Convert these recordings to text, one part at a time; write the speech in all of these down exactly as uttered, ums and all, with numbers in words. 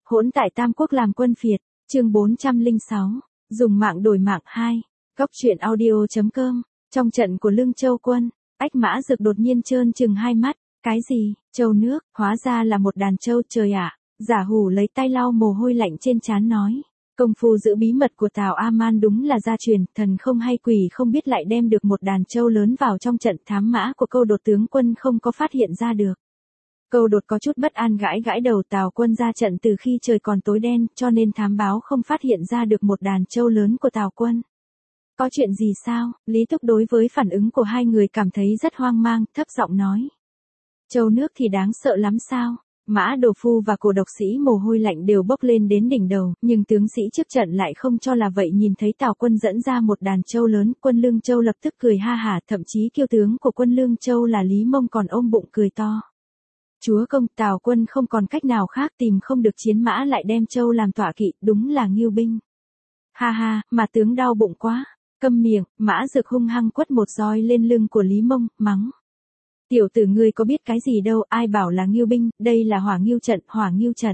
Hỗn tại Tam Quốc làm quân phiệt, chương bốn trăm lẻ sáu, dùng mạng đổi mạng hai, Góc truyện audio chấm com, trong trận của Lương Châu quân, Ách Mã Dực đột nhiên trơn trừng hai mắt, cái gì, trâu nước, hóa ra là một đàn trâu trời ạ, Giả Hủ lấy tay lau mồ hôi lạnh trên trán nói. Công phu giữ bí mật của Tào A-man đúng là gia truyền, thần không hay quỷ không biết lại đem được một đàn trâu lớn vào trong trận thám mã của Câu Đột tướng quân không có phát hiện ra được. Câu Đột có chút bất an gãi gãi đầu, Tào quân ra trận từ khi trời còn tối đen, cho nên thám báo không phát hiện ra được một đàn trâu lớn của Tào quân. Có chuyện gì sao? Lý Túc đối với phản ứng của hai người cảm thấy rất hoang mang, thấp giọng nói. Trâu nước thì đáng sợ lắm sao? Mã Đồ Phu và Cổ Độc Sĩ mồ hôi lạnh đều bốc lên đến đỉnh đầu, nhưng tướng sĩ trước trận lại không cho là vậy, nhìn thấy Tào quân dẫn ra một đàn trâu lớn, quân Lương Châu lập tức cười ha hả, thậm chí kiêu tướng của quân Lương Châu là Lý Mông còn ôm bụng cười to. Chúa công, Tào quân không còn cách nào khác, tìm không được chiến mã lại đem trâu làm tọa kỵ, đúng là ngưu binh. Ha ha, mà tướng đau bụng quá. Câm miệng, Mã Dực hung hăng quất một roi lên lưng của Lý Mông, mắng. Tiểu tử ngươi có biết cái gì đâu, ai bảo là ngưu binh, đây là hỏa ngưu trận, hỏa ngưu trận.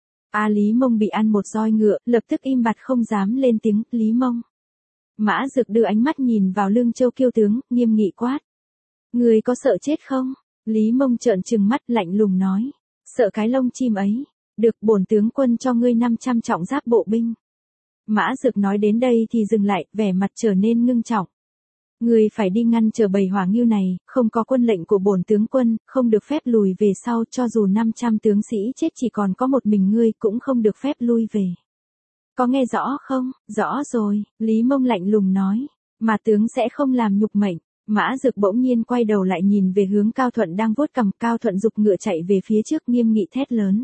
A Lý Mông bị ăn một roi ngựa, lập tức im bặt không dám lên tiếng, Lý Mông. Mã Dực đưa ánh mắt nhìn vào Lương Châu kiêu tướng, nghiêm nghị quát. Ngươi có sợ chết không? Lý Mông trợn trừng mắt lạnh lùng nói. Sợ cái lông chim ấy. Được, bổn tướng quân cho ngươi năm trăm trọng giáp bộ binh. Mã Dực nói đến đây thì dừng lại, vẻ mặt trở nên ngưng trọng. Ngươi phải đi ngăn trở bầy hỏa ngưu này, không có quân lệnh của bổn tướng quân, không được phép lùi về sau, cho dù năm trăm tướng sĩ chết chỉ còn có một mình ngươi cũng không được phép lui về. Có nghe rõ không? Rõ rồi, Lý Mông lạnh lùng nói, mà tướng sẽ không làm nhục mệnh. Mã Dực bỗng nhiên quay đầu lại nhìn về hướng Cao Thuận đang vuốt cằm, Cao Thuận giục ngựa chạy về phía trước, nghiêm nghị thét lớn.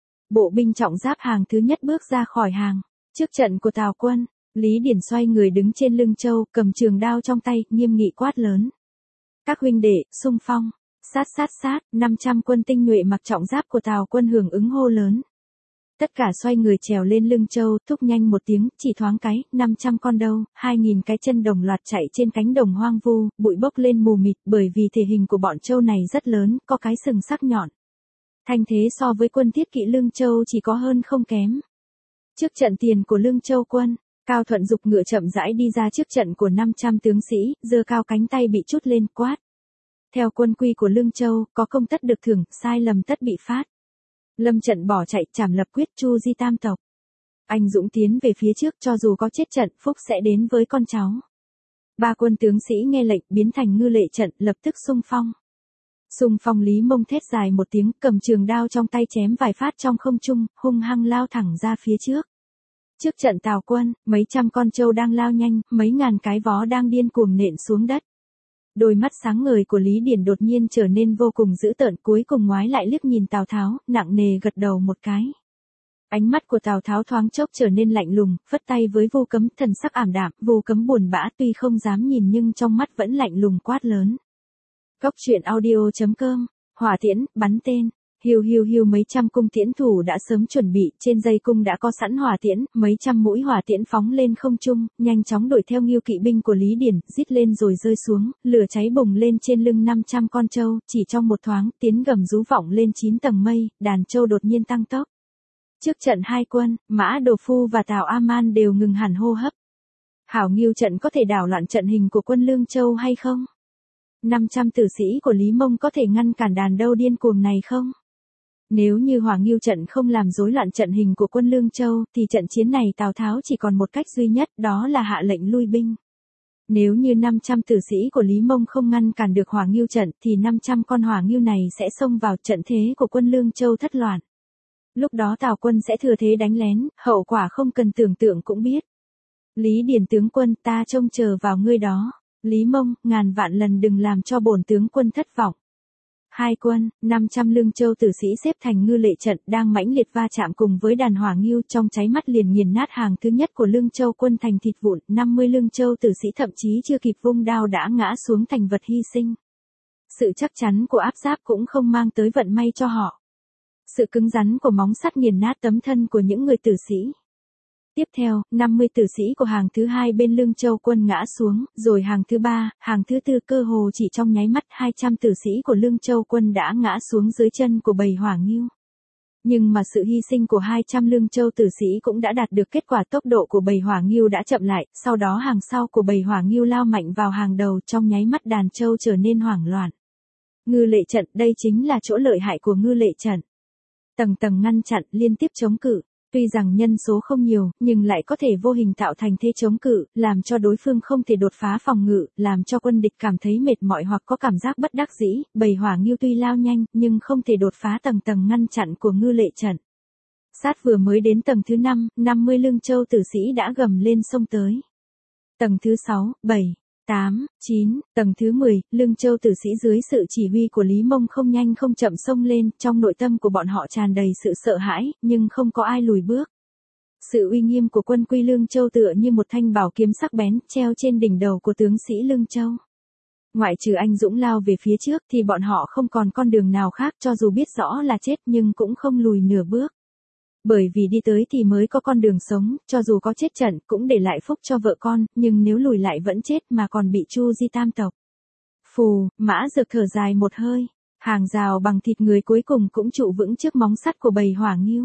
Bộ binh trọng giáp hàng thứ nhất bước ra khỏi hàng. Trước trận của Tào quân, Lý Điển xoay người đứng trên lưng châu, cầm trường đao trong tay, nghiêm nghị quát lớn. Các huynh đệ, xung phong, sát sát sát, năm trăm quân tinh nhuệ mặc trọng giáp của Tào quân hưởng ứng hô lớn. Tất cả xoay người trèo lên lưng châu, thúc nhanh một tiếng, chỉ thoáng cái, năm trăm con đâu, hai nghìn cái chân đồng loạt chạy trên cánh đồng hoang vu, bụi bốc lên mù mịt, bởi vì thể hình của bọn trâu này rất lớn, có cái sừng sắc nhọn. Thanh thế so với quân Thiết Kỵ Lương Châu chỉ có hơn không kém. Trước trận tiền của Lương Châu quân, Cao Thuận giục ngựa chậm rãi đi ra trước trận của năm trăm tướng sĩ, giơ cao cánh tay bị trút lên, quát. Theo quân quy của Lương Châu, có công tất được thưởng, sai lầm tất bị phát. Lâm trận bỏ chạy, trảm lập quyết, chu di tam tộc. Anh dũng tiến về phía trước, cho dù có chết trận, phúc sẽ đến với con cháu. Ba quân tướng sĩ nghe lệnh, biến thành ngư lệ trận, lập tức xung phong. Xung phong, Lý Mông thét dài một tiếng, cầm trường đao trong tay chém vài phát trong không trung, hung hăng lao thẳng ra phía trước. Trước trận Tào quân, mấy trăm con trâu đang lao nhanh, mấy ngàn cái vó đang điên cuồng nện xuống đất. Đôi mắt sáng ngời của Lý Điển đột nhiên trở nên vô cùng dữ tợn, cuối cùng ngoái lại liếc nhìn Tào Tháo, nặng nề gật đầu một cái. Ánh mắt của Tào Tháo thoáng chốc trở nên lạnh lùng, phất tay với Vu Cấm, thần sắc ảm đạm, Vu Cấm buồn bã, tuy không dám nhìn nhưng trong mắt vẫn lạnh lùng quát lớn. Góc truyện audio chấm com, hỏa tiễn, bắn tên. Hiu hiu hiu, mấy trăm cung tiễn thủ đã sớm chuẩn bị, trên dây cung đã có sẵn hỏa tiễn, mấy trăm mũi hỏa tiễn phóng lên không trung, nhanh chóng đuổi theo Ngưu kỵ binh của Lý Điển, rít lên rồi rơi xuống, lửa cháy bùng lên trên lưng năm trăm con trâu, chỉ trong một thoáng, tiếng gầm rú vọng lên chín tầng mây, đàn trâu đột nhiên tăng tốc. Trước trận hai quân, Mã Đồ Phu và Tào A-man đều ngừng hẳn hô hấp. Hảo Ngưu trận có thể đảo loạn trận hình của quân Lương Châu hay không? năm trăm tử sĩ của Lý Mông có thể ngăn cản đàn đâu điên cuồng này không? Nếu như hỏa ngưu trận không làm rối loạn trận hình của quân Lương Châu, thì trận chiến này Tào Tháo chỉ còn một cách duy nhất, đó là hạ lệnh lui binh. Nếu như năm trăm tử sĩ của Lý Mông không ngăn cản được hỏa ngưu trận, thì năm trăm con hỏa ngưu này sẽ xông vào, trận thế của quân Lương Châu thất loạn. Lúc đó Tào quân sẽ thừa thế đánh lén, hậu quả không cần tưởng tượng cũng biết. Lý Điển tướng quân, ta trông chờ vào ngươi đó. Lý Mông, ngàn vạn lần đừng làm cho bổn tướng quân thất vọng. Hai quân, năm trăm Lương Châu tử sĩ xếp thành ngư lệ trận, đang mãnh liệt va chạm cùng với đàn hỏa ngưu, trong cháy mắt liền nghiền nát hàng thứ nhất của Lương Châu quân thành thịt vụn, năm mươi Lương Châu tử sĩ thậm chí chưa kịp vung đao đã ngã xuống thành vật hy sinh. Sự chắc chắn của áp giáp cũng không mang tới vận may cho họ. Sự cứng rắn của móng sắt nghiền nát tấm thân của những người tử sĩ. Tiếp theo, năm mươi tử sĩ của hàng thứ hai bên Lương Châu quân ngã xuống, rồi hàng thứ ba, hàng thứ tư, cơ hồ chỉ trong nháy mắt hai trăm tử sĩ của Lương Châu quân đã ngã xuống dưới chân của bầy hỏa ngưu. Nhưng mà sự hy sinh của hai trăm Lương Châu tử sĩ cũng đã đạt được kết quả, tốc độ của bầy hỏa nghêu đã chậm lại, sau đó hàng sau của bầy hỏa nghêu lao mạnh vào hàng đầu, trong nháy mắt đàn trâu trở nên hoảng loạn. Ngư lệ trận, đây chính là chỗ lợi hại của ngư lệ trận. Tầng tầng ngăn chặn, liên tiếp chống cự. Tuy rằng nhân số không nhiều, nhưng lại có thể vô hình tạo thành thế chống cự, làm cho đối phương không thể đột phá phòng ngự, làm cho quân địch cảm thấy mệt mỏi hoặc có cảm giác bất đắc dĩ. Bầy hỏa nghêu tuy lao nhanh, nhưng không thể đột phá tầng tầng ngăn chặn của ngư lệ trận. Sát vừa mới đến tầng thứ năm, năm mươi Lương Châu tử sĩ đã gầm lên xông tới. Tầng thứ sáu, bảy, tám, chín, tầng thứ mười, Lương Châu tử sĩ dưới sự chỉ huy của Lý Mông không nhanh không chậm xông lên, trong nội tâm của bọn họ tràn đầy sự sợ hãi, nhưng không có ai lùi bước. Sự uy nghiêm của quân quy Lương Châu tựa như một thanh bảo kiếm sắc bén, treo trên đỉnh đầu của tướng sĩ Lương Châu. Ngoại trừ anh dũng lao về phía trước thì bọn họ không còn con đường nào khác, cho dù biết rõ là chết nhưng cũng không lùi nửa bước. Bởi vì đi tới thì mới có con đường sống, cho dù có chết trận cũng để lại phúc cho vợ con, nhưng nếu lùi lại vẫn chết mà còn bị chu di tam tộc. Phù, Mã Dược thở dài một hơi, hàng rào bằng thịt người cuối cùng cũng trụ vững trước móng sắt của bầy hỏa nghêu.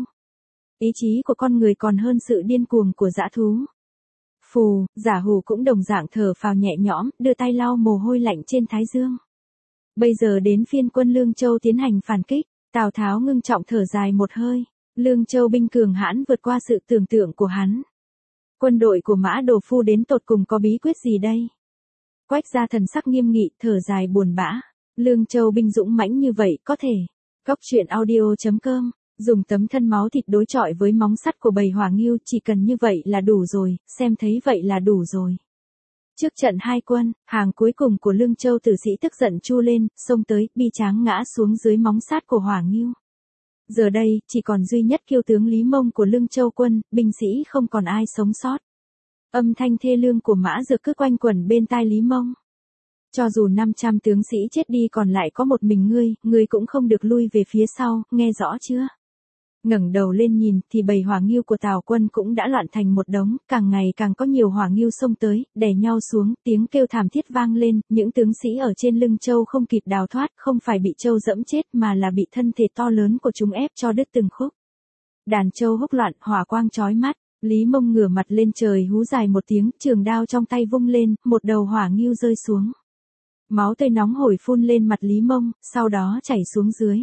Ý chí của con người còn hơn sự điên cuồng của dã thú. Phù, Giả Hủ cũng đồng dạng thở phào nhẹ nhõm, đưa tay lau mồ hôi lạnh trên thái dương. Bây giờ đến phiên quân Lương Châu tiến hành phản kích, Tào Tháo ngưng trọng thở dài một hơi. Lương Châu binh cường hãn vượt qua sự tưởng tượng của hắn. Quân đội của Mã Đồ Phu đến tột cùng có bí quyết gì đây? Quách gia thần sắc nghiêm nghị, thở dài buồn bã. Lương Châu binh dũng mãnh như vậy có thể. Cốc truyện audio chấm com, dùng tấm thân máu thịt đối chọi với móng sắt của bầy hỏa nghêu, chỉ cần như vậy là đủ rồi, xem thấy vậy là đủ rồi. Trước trận hai quân, hàng cuối cùng của Lương Châu tử sĩ tức giận chu lên, xông tới, bi tráng ngã xuống dưới móng sắt của hỏa nghêu. Giờ đây, chỉ còn duy nhất kiêu tướng Lý Mông của Lương Châu quân, binh sĩ không còn ai sống sót. Âm thanh thê lương của Mã Dược cứ quanh quẩn bên tai Lý Mông. Cho dù năm trăm tướng sĩ chết đi còn lại có một mình ngươi, ngươi cũng không được lui về phía sau, nghe rõ chưa? Ngẩng đầu lên nhìn thì bầy hỏa nghêu của Tào quân cũng đã loạn thành một đống, càng ngày càng có nhiều hỏa nghêu xông tới, đè nhau xuống, tiếng kêu thảm thiết vang lên, những tướng sĩ ở trên lưng trâu không kịp đào thoát, không phải bị trâu dẫm chết mà là bị thân thể to lớn của chúng ép cho đứt từng khúc. Đàn trâu húc loạn, hỏa quang chói mắt, Lý Mông ngửa mặt lên trời hú dài một tiếng, trường đao trong tay vung lên, một đầu hỏa nghêu rơi xuống. Máu tươi nóng hổi phun lên mặt Lý Mông, sau đó chảy xuống dưới.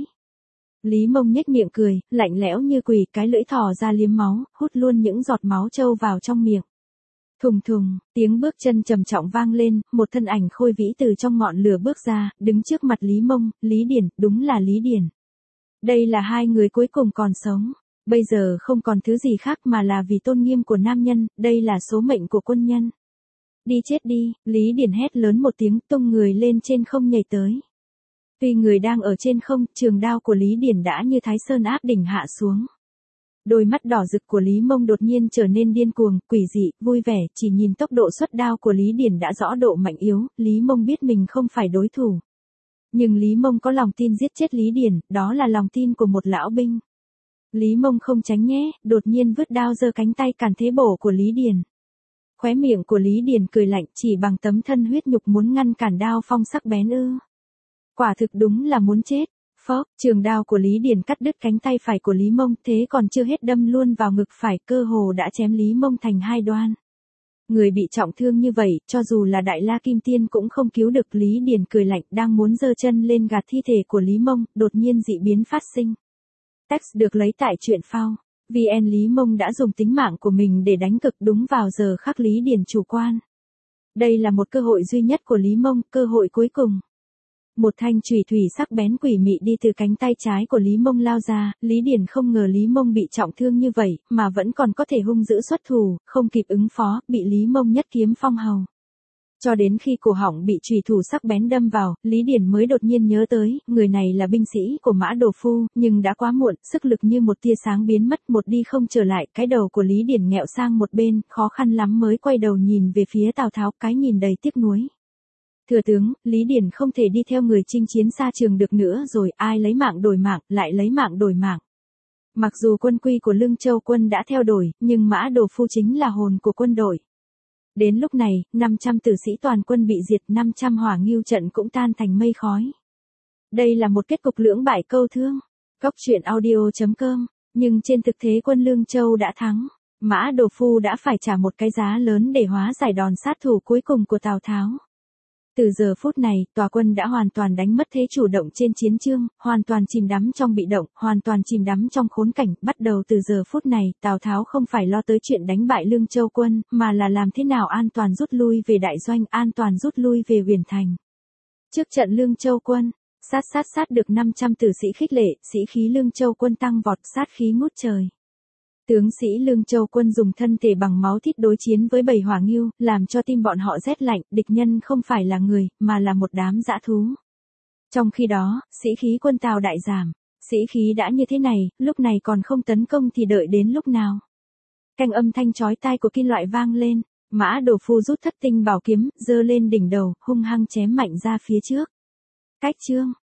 Lý Mông nhếch miệng cười, lạnh lẽo như quỷ, cái lưỡi thò ra liếm máu, hút luôn những giọt máu trâu vào trong miệng. Thùng thùng, tiếng bước chân trầm trọng vang lên, một thân ảnh khôi vĩ từ trong ngọn lửa bước ra, đứng trước mặt Lý Mông, Lý Điển, đúng là Lý Điển. Đây là hai người cuối cùng còn sống, bây giờ không còn thứ gì khác mà là vì tôn nghiêm của nam nhân, đây là số mệnh của quân nhân. Đi chết đi, Lý Điển hét lớn một tiếng, tung người lên trên không nhảy tới. Tuy người đang ở trên không, trường đao của Lý Điển đã như Thái Sơn áp đỉnh hạ xuống. Đôi mắt đỏ rực của Lý Mông đột nhiên trở nên điên cuồng, quỷ dị, vui vẻ, chỉ nhìn tốc độ xuất đao của Lý Điển đã rõ độ mạnh yếu, Lý Mông biết mình không phải đối thủ. Nhưng Lý Mông có lòng tin giết chết Lý Điển, đó là lòng tin của một lão binh. Lý Mông không tránh nhé, đột nhiên vứt đao giơ cánh tay cản thế bổ của Lý Điển. Khóe miệng của Lý Điển cười lạnh, chỉ bằng tấm thân huyết nhục muốn ngăn cản đao phong sắc bén ư? Quả thực đúng là muốn chết. Phốc, trường đao của Lý Điển cắt đứt cánh tay phải của Lý Mông, thế còn chưa hết đâm luôn vào ngực phải, cơ hồ đã chém Lý Mông thành hai đoan. Người bị trọng thương như vậy, cho dù là Đại La Kim Tiên cũng không cứu được. Lý Điển cười lạnh, đang muốn giơ chân lên gạt thi thể của Lý Mông, đột nhiên dị biến phát sinh. Text được lấy tại truyện phao. vê en Lý Mông đã dùng tính mạng của mình để đánh cực đúng vào giờ khắc Lý Điển chủ quan. Đây là một cơ hội duy nhất của Lý Mông, cơ hội cuối cùng. Một thanh chùy thủy sắc bén quỷ mị đi từ cánh tay trái của Lý Mông lao ra, Lý Điển không ngờ Lý Mông bị trọng thương như vậy, mà vẫn còn có thể hung dữ xuất thủ, không kịp ứng phó, bị Lý Mông nhất kiếm phong hầu. Cho đến khi cổ họng bị chùy thủ sắc bén đâm vào, Lý Điển mới đột nhiên nhớ tới, người này là binh sĩ của Mã Đồ Phu, nhưng đã quá muộn, sức lực như một tia sáng biến mất, một đi không trở lại, cái đầu của Lý Điển nghẹo sang một bên, khó khăn lắm mới quay đầu nhìn về phía Tào Tháo, cái nhìn đầy tiếc nuối. Thừa tướng, Lý Điển không thể đi theo người chinh chiến xa trường được nữa rồi, ai lấy mạng đổi mạng, lại lấy mạng đổi mạng. Mặc dù quân quy của Lương Châu quân đã theo đổi, nhưng Mã Đồ Phu chính là hồn của quân đội. Đến lúc này, năm trăm tử sĩ toàn quân bị diệt, năm trăm hỏa nghêu trận cũng tan thành mây khói. Đây là một kết cục lưỡng bại câu thương. Cốc truyện audio chấm com, nhưng trên thực tế quân Lương Châu đã thắng. Mã Đồ Phu đã phải trả một cái giá lớn để hóa giải đòn sát thủ cuối cùng của Tào Tháo. Từ giờ phút này, tòa quân đã hoàn toàn đánh mất thế chủ động trên chiến trường, hoàn toàn chìm đắm trong bị động, hoàn toàn chìm đắm trong khốn cảnh. Bắt đầu từ giờ phút này, Tào Tháo không phải lo tới chuyện đánh bại Lương Châu quân, mà là làm thế nào an toàn rút lui về đại doanh, an toàn rút lui về Huyền Thành. Trước trận Lương Châu quân, sát sát sát được năm trăm tử sĩ khích lệ, sĩ khí Lương Châu quân tăng vọt, sát khí ngút trời. Tướng sĩ Lương Châu quân dùng thân thể bằng máu thịt đối chiến với bầy hỏa ngưu, làm cho tim bọn họ rét lạnh, địch nhân không phải là người, mà là một đám dã thú. Trong khi đó, sĩ khí quân Tào đại giảm, sĩ khí đã như thế này, lúc này còn không tấn công thì đợi đến lúc nào. Canh âm thanh chói tai của kim loại vang lên, Mã Đồ Phu rút thất tinh bảo kiếm, giơ lên đỉnh đầu, hung hăng chém mạnh ra phía trước. Cách chương